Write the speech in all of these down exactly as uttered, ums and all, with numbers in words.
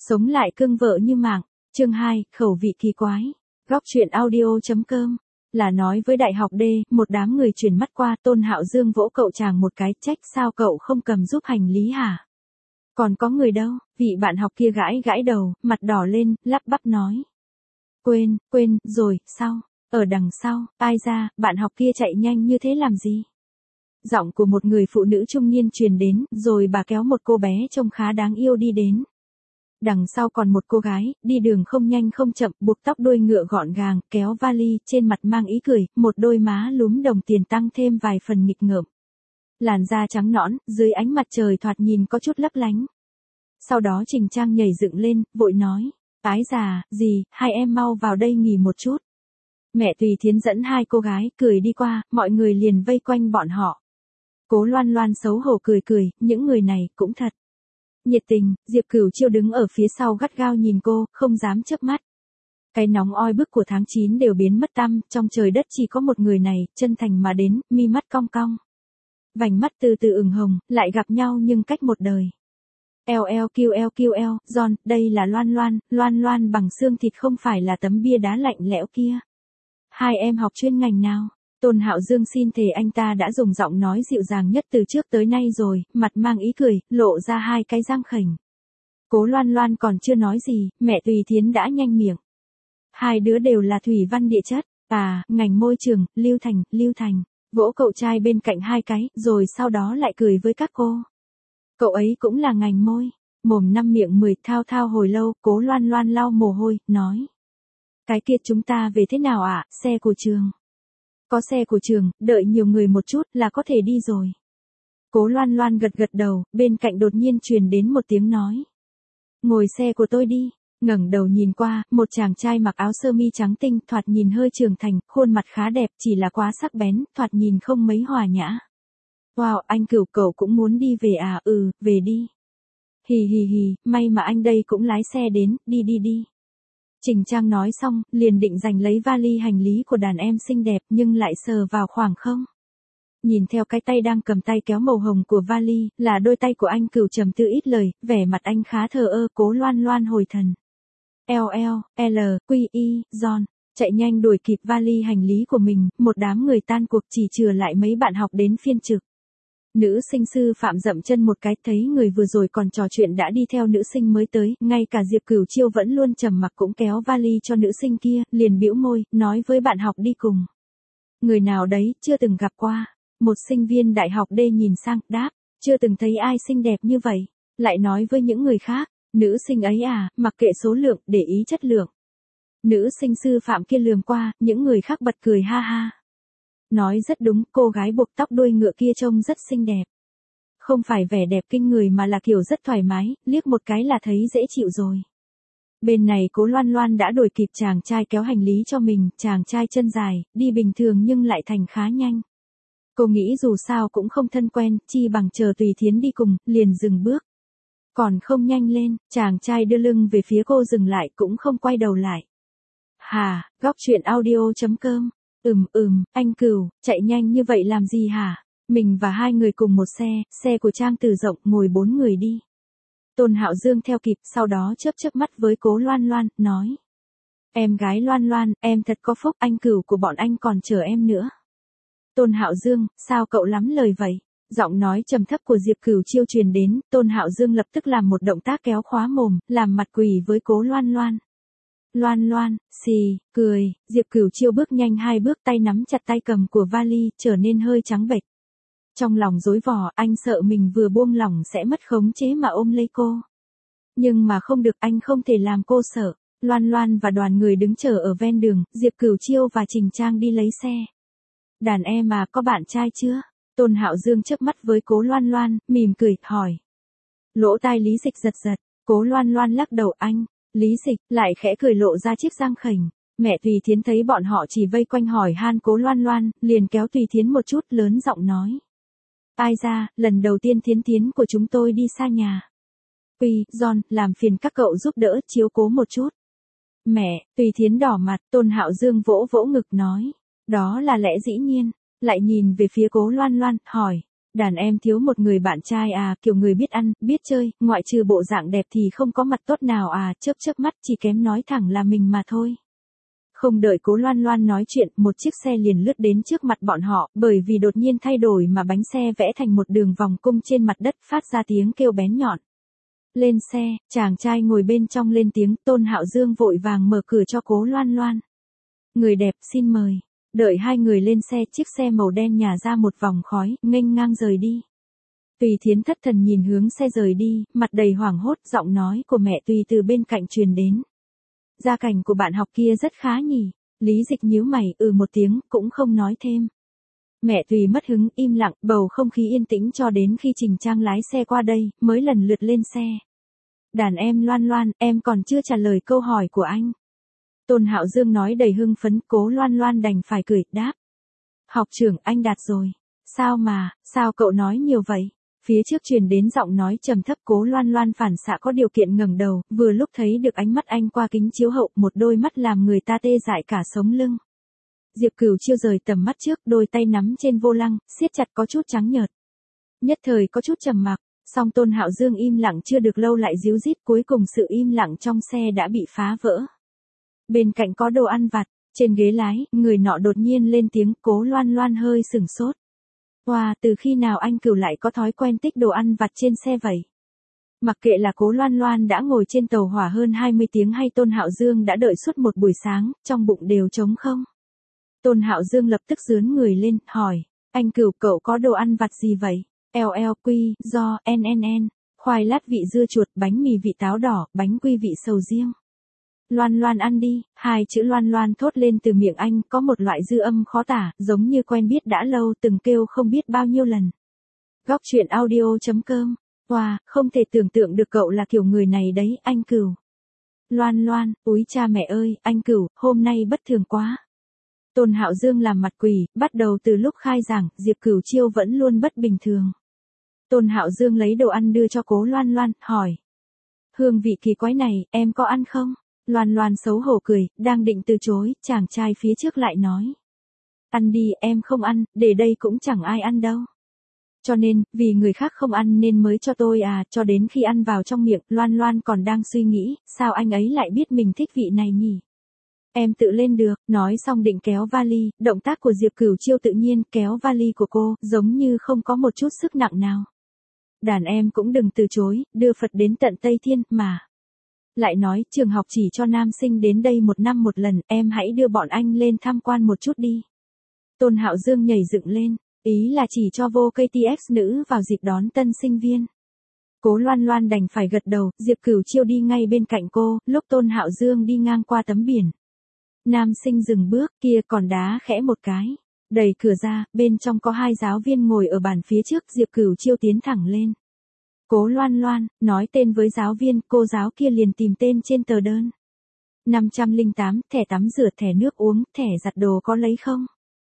Sống lại cưng vợ như mạng. Chương hai, khẩu vị kỳ quái. Góc truyện audio.com. Là nói với đại học D, một đám người chuyển mắt qua, Tôn Hạo Dương vỗ cậu chàng một cái, trách sao cậu không cầm giúp hành lý hả? Còn có người đâu? Vị bạn học kia gãi gãi đầu, mặt đỏ lên, lắp bắp nói. Quên, quên, rồi, sao? Ở đằng sau, ai ra, bạn học kia chạy nhanh như thế làm gì? Giọng của một người phụ nữ trung niên truyền đến, rồi bà kéo một cô bé trông khá đáng yêu đi đến. Đằng sau còn một cô gái, đi đường không nhanh không chậm, buộc tóc đuôi ngựa gọn gàng, kéo vali, trên mặt mang ý cười, một đôi má lúm đồng tiền tăng thêm vài phần nghịch ngợm. Làn da trắng nõn, dưới ánh mặt trời thoạt nhìn có chút lấp lánh. Sau đó Trình Trang nhảy dựng lên, vội nói, ái già, gì, hai em mau vào đây nghỉ một chút. Mẹ Tùy Thiến dẫn hai cô gái, cười đi qua, mọi người liền vây quanh bọn họ. Cố Loan Loan xấu hổ cười cười, những người này cũng thật nhiệt tình. Diệp Cửu Chiêu đứng ở phía sau gắt gao nhìn cô, không dám chớp mắt. Cái nóng oi bức của tháng chín đều biến mất tăm, trong trời đất chỉ có một người này, chân thành mà đến, mi mắt cong cong. Vành mắt từ từ ửng hồng, lại gặp nhau nhưng cách một đời. Eo eo kiu eo kiu eo, John, đây là Loan Loan, Loan Loan bằng xương thịt không phải là tấm bia đá lạnh lẽo kia. Hai em học chuyên ngành nào? Tôn Hạo Dương xin thề anh ta đã dùng giọng nói dịu dàng nhất từ trước tới nay rồi, mặt mang ý cười, lộ ra hai cái răng khểnh. Cố Loan Loan còn chưa nói gì, mẹ Tùy Thiến đã nhanh miệng. Hai đứa đều là thủy văn địa chất, à, ngành môi trường, Lưu Thành, Lưu Thành. Vỗ cậu trai bên cạnh hai cái, rồi sau đó lại cười với các cô. Cậu ấy cũng là ngành môi. Mồm năm miệng mười, thao thao hồi lâu, Cố Loan Loan lau mồ hôi, nói. Cái kia chúng ta về thế nào ạ, à? Xe của trường. Có xe của trường, đợi nhiều người một chút là có thể đi rồi. Cố Loan Loan gật gật đầu, bên cạnh đột nhiên truyền đến một tiếng nói. Ngồi xe của tôi đi. Ngẩng đầu nhìn qua, một chàng trai mặc áo sơ mi trắng tinh, thoạt nhìn hơi trưởng thành, khuôn mặt khá đẹp, chỉ là quá sắc bén, thoạt nhìn không mấy hòa nhã. Wow, anh Cửu cậu cũng muốn đi về à? Ừ, về đi. Hì hì hì, may mà anh đây cũng lái xe đến, đi đi đi. Trình Trang nói xong, liền định giành lấy vali hành lý của đàn em xinh đẹp nhưng lại sờ vào khoảng không. Nhìn theo cái tay đang cầm tay kéo màu hồng của vali, là đôi tay của anh Cửu trầm tư ít lời, vẻ mặt anh khá thờ ơ. Cố Loan Loan hồi thần. L L, L, Q I, John, chạy nhanh đuổi kịp vali hành lý của mình, một đám người tan cuộc chỉ chừa lại mấy bạn học đến phiên trực. Nữ sinh sư phạm dậm chân một cái, thấy người vừa rồi còn trò chuyện đã đi theo nữ sinh mới tới, ngay cả Diệp Cửu Chiêu vẫn luôn trầm mặc cũng kéo vali cho nữ sinh kia, liền bĩu môi, nói với bạn học đi cùng. Người nào đấy, chưa từng gặp qua. Một sinh viên đại học D nhìn sang, đáp, chưa từng thấy ai xinh đẹp như vậy. Lại nói với những người khác, nữ sinh ấy à, mặc kệ số lượng, để ý chất lượng. Nữ sinh sư phạm kia lườm qua, những người khác bật cười ha ha. Nói rất đúng, cô gái buộc tóc đuôi ngựa kia trông rất xinh đẹp. Không phải vẻ đẹp kinh người mà là kiểu rất thoải mái, liếc một cái là thấy dễ chịu rồi. Bên này Cố Loan Loan đã đuổi kịp chàng trai kéo hành lý cho mình, chàng trai chân dài, đi bình thường nhưng lại thành khá nhanh. Cô nghĩ dù sao cũng không thân quen, chi bằng chờ Tùy Thiến đi cùng, liền dừng bước. Còn không nhanh lên, chàng trai đưa lưng về phía cô dừng lại cũng không quay đầu lại. Hà, góc truyện audio.com. Ừm ừm, anh Cửu, chạy nhanh như vậy làm gì hả? Mình và hai người cùng một xe, xe của Trang Từ rộng, ngồi bốn người đi. Tôn Hạo Dương theo kịp, sau đó chớp chớp mắt với Cố Loan Loan, nói. Em gái Loan Loan, em thật có phúc, anh Cửu của bọn anh còn chờ em nữa. Tôn Hạo Dương, sao cậu lắm lời vậy? Giọng nói trầm thấp của Diệp Cửu Chiêu truyền đến, Tôn Hạo Dương lập tức làm một động tác kéo khóa mồm, làm mặt quỳ với Cố Loan Loan. Loan Loan, xì, cười, Diệp Cửu Chiêu bước nhanh hai bước, tay nắm chặt tay cầm của vali, trở nên hơi trắng bệch. Trong lòng rối vò, anh sợ mình vừa buông lỏng sẽ mất khống chế mà ôm lấy cô. Nhưng mà không được, anh không thể làm cô sợ. Loan Loan và đoàn người đứng chờ ở ven đường, Diệp Cửu Chiêu và Trình Trang đi lấy xe. Đàn em mà có bạn trai chưa? Tôn Hạo Dương chớp mắt với Cố Loan Loan, mỉm cười, hỏi. Lỗ tai Lý Dịch giật giật, Cố Loan Loan lắc đầu anh. Lý Dịch lại khẽ cười lộ ra chiếc răng khểnh. Mẹ Tùy Thiến thấy bọn họ chỉ vây quanh hỏi han Cố Loan Loan, liền kéo Tùy Thiến một chút, lớn giọng nói. Ai ra, lần đầu tiên Thiến Thiến của chúng tôi đi xa nhà. Uy, John, làm phiền các cậu giúp đỡ, chiếu cố một chút. Mẹ, Tùy Thiến đỏ mặt, Tôn Hạo Dương vỗ vỗ ngực nói. Đó là lẽ dĩ nhiên. Lại nhìn về phía Cố Loan Loan, hỏi. Đàn em thiếu một người bạn trai à, kiểu người biết ăn, biết chơi, ngoại trừ bộ dạng đẹp thì không có mặt tốt nào à, chớp chớp mắt chỉ kém nói thẳng là mình mà thôi. Không đợi Cố Loan Loan nói chuyện, một chiếc xe liền lướt đến trước mặt bọn họ, bởi vì đột nhiên thay đổi mà bánh xe vẽ thành một đường vòng cung trên mặt đất, phát ra tiếng kêu bén nhọn. Lên xe, chàng trai ngồi bên trong lên tiếng, Tôn Hạo Dương vội vàng mở cửa cho Cố Loan Loan. Người đẹp xin mời. Đợi hai người lên xe, chiếc xe màu đen nhả ra một vòng khói, nghênh ngang rời đi. Tùy Thiến thất thần nhìn hướng xe rời đi, mặt đầy hoảng hốt, giọng nói của mẹ Tùy từ bên cạnh truyền đến. Gia cảnh của bạn học kia rất khá nhỉ. Lý Dịch nhíu mày, ừ một tiếng, cũng không nói thêm. Mẹ Tùy mất hứng, im lặng, bầu không khí yên tĩnh cho đến khi Trình Trang lái xe qua đây, mới lần lượt lên xe. Đàn em Loan Loan, em còn chưa trả lời câu hỏi của anh. Tôn Hạo Dương nói đầy hưng phấn, Cố Loan Loan đành phải cười, đáp. Học trưởng, anh đạt rồi. Sao mà, sao cậu nói nhiều vậy? Phía trước truyền đến giọng nói trầm thấp. Cố Loan Loan phản xạ có điều kiện ngẩng đầu, vừa lúc thấy được ánh mắt anh qua kính chiếu hậu, một đôi mắt làm người ta tê dại cả sống lưng. Diệp Cửu Chiêu rời tầm mắt trước, đôi tay nắm trên vô lăng, siết chặt có chút trắng nhợt. Nhất thời có chút trầm mặc, song Tôn Hạo Dương im lặng chưa được lâu lại díu dít, cuối cùng sự im lặng trong xe đã bị phá vỡ. Bên cạnh có đồ ăn vặt, trên ghế lái, người nọ đột nhiên lên tiếng. Cố Loan Loan hơi sửng sốt. Wow, từ khi nào anh Cửu lại có thói quen tích đồ ăn vặt trên xe vậy? Mặc kệ là Cố Loan Loan đã ngồi trên tàu hỏa hơn hai mươi tiếng hay Tôn Hạo Dương đã đợi suốt một buổi sáng, trong bụng đều trống không. Tôn Hạo Dương lập tức giương người lên, hỏi, anh Cửu cậu có đồ ăn vặt gì vậy? lờ lờ quy, do, en en en, khoai lát vị dưa chuột, bánh mì vị táo đỏ, bánh quy vị sầu riêng. Loan Loan ăn đi, hai chữ Loan Loan thốt lên từ miệng anh, có một loại dư âm khó tả, giống như quen biết đã lâu, từng kêu không biết bao nhiêu lần. Góc truyện audio chấm com. Wow, không thể tưởng tượng được cậu là kiểu người này đấy, anh Cửu. Loan Loan, úi cha mẹ ơi, anh Cửu, hôm nay bất thường quá. Tôn Hạo Dương làm mặt quỷ, bắt đầu từ lúc khai giảng, Diệp Cửu Chiêu vẫn luôn bất bình thường. Tôn Hạo Dương lấy đồ ăn đưa cho Cố Loan Loan, hỏi. Hương vị kỳ quái này, em có ăn không? Loan Loan xấu hổ cười, đang định từ chối, chàng trai phía trước lại nói. Ăn đi, em không ăn, để đây cũng chẳng ai ăn đâu. Cho nên, vì người khác không ăn nên mới cho tôi à, cho đến khi ăn vào trong miệng, Loan Loan còn đang suy nghĩ, sao anh ấy lại biết mình thích vị này nhỉ? Em tự lên được, nói xong định kéo vali, động tác của Diệp Cửu Chiêu tự nhiên, kéo vali của cô, giống như không có một chút sức nặng nào. Đàn em cũng đừng từ chối, đưa Phật đến tận Tây Thiên, mà. Lại nói, trường học chỉ cho nam sinh đến đây một năm một lần, em hãy đưa bọn anh lên tham quan một chút đi. Tôn Hạo Dương nhảy dựng lên, ý là chỉ cho vô ca tê ét nữ vào dịp đón tân sinh viên. Cố Loan Loan đành phải gật đầu, Diệp Cửu Chiêu đi ngay bên cạnh cô, lúc Tôn Hạo Dương đi ngang qua tấm biển. Nam sinh dừng bước, kia còn đá khẽ một cái. Đẩy cửa ra, bên trong có hai giáo viên ngồi ở bàn phía trước, Diệp Cửu Chiêu tiến thẳng lên. Cố Loan Loan, nói tên với giáo viên, cô giáo kia liền tìm tên trên tờ đơn. năm trăm lẻ tám, thẻ tắm rửa, thẻ nước uống, thẻ giặt đồ có lấy không?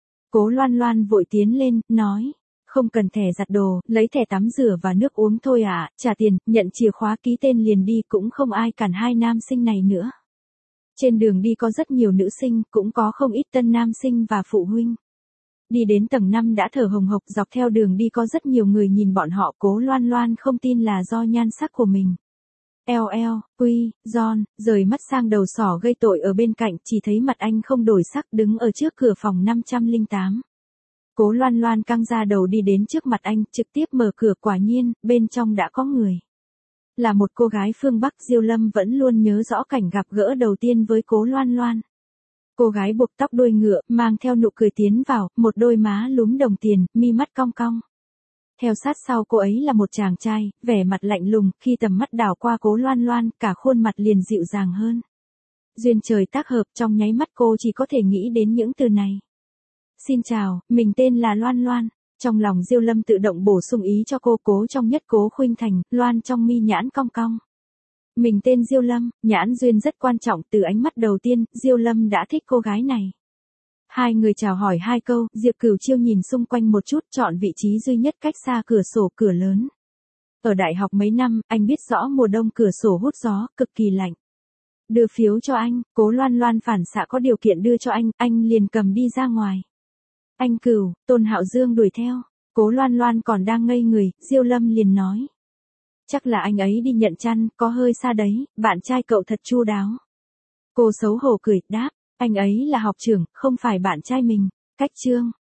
Cố Loan Loan vội tiến lên, nói. Không cần thẻ giặt đồ, lấy thẻ tắm rửa và nước uống thôi à, trả tiền, nhận chìa khóa ký tên liền đi, cũng không ai cản hai nam sinh này nữa. Trên đường đi có rất nhiều nữ sinh, cũng có không ít tân nam sinh và phụ huynh. Đi đến tầng năm đã thở hồng hộc, dọc theo đường đi có rất nhiều người nhìn bọn họ. Cố Loan Loan không tin là do nhan sắc của mình. lờ lờ, quy, John, rời mắt sang đầu sỏ gây tội ở bên cạnh, chỉ thấy mặt anh không đổi sắc đứng ở trước cửa phòng năm trăm lẻ tám. Cố Loan Loan căng ra đầu đi đến trước mặt anh, trực tiếp mở cửa, quả nhiên, bên trong đã có người. Là một cô gái phương Bắc. Diêu Lâm vẫn luôn nhớ rõ cảnh gặp gỡ đầu tiên với Cố Loan Loan. Cô gái buộc tóc đuôi ngựa, mang theo nụ cười tiến vào, một đôi má lúm đồng tiền, mi mắt cong cong. Theo sát sau cô ấy là một chàng trai, vẻ mặt lạnh lùng, khi tầm mắt đảo qua Cố Loan Loan, cả khuôn mặt liền dịu dàng hơn. Duyên trời tác hợp, trong nháy mắt cô chỉ có thể nghĩ đến những từ này. Xin chào, mình tên là Loan Loan. Trong lòng Diêu Lâm tự động bổ sung ý cho cô. Cố trong nhất Cố khuynh thành, Loan trong mi nhãn cong cong. Mình tên Diêu Lâm, nhãn duyên rất quan trọng, từ ánh mắt đầu tiên, Diêu Lâm đã thích cô gái này. Hai người chào hỏi hai câu, Diệp Cửu Chiêu nhìn xung quanh một chút, chọn vị trí duy nhất cách xa cửa sổ, cửa lớn. Ở đại học mấy năm, anh biết rõ mùa đông cửa sổ hút gió, cực kỳ lạnh. Đưa phiếu cho anh, Cố Loan Loan phản xạ có điều kiện đưa cho anh, anh liền cầm đi ra ngoài. Anh Cửu, Tôn Hạo Dương đuổi theo. Cố Loan Loan còn đang ngây người, Diêu Lâm liền nói. Chắc là anh ấy đi nhận chăn, có hơi xa đấy, bạn trai cậu thật chu đáo. Cô xấu hổ cười, đáp, anh ấy là học trưởng, không phải bạn trai mình. Cách chương.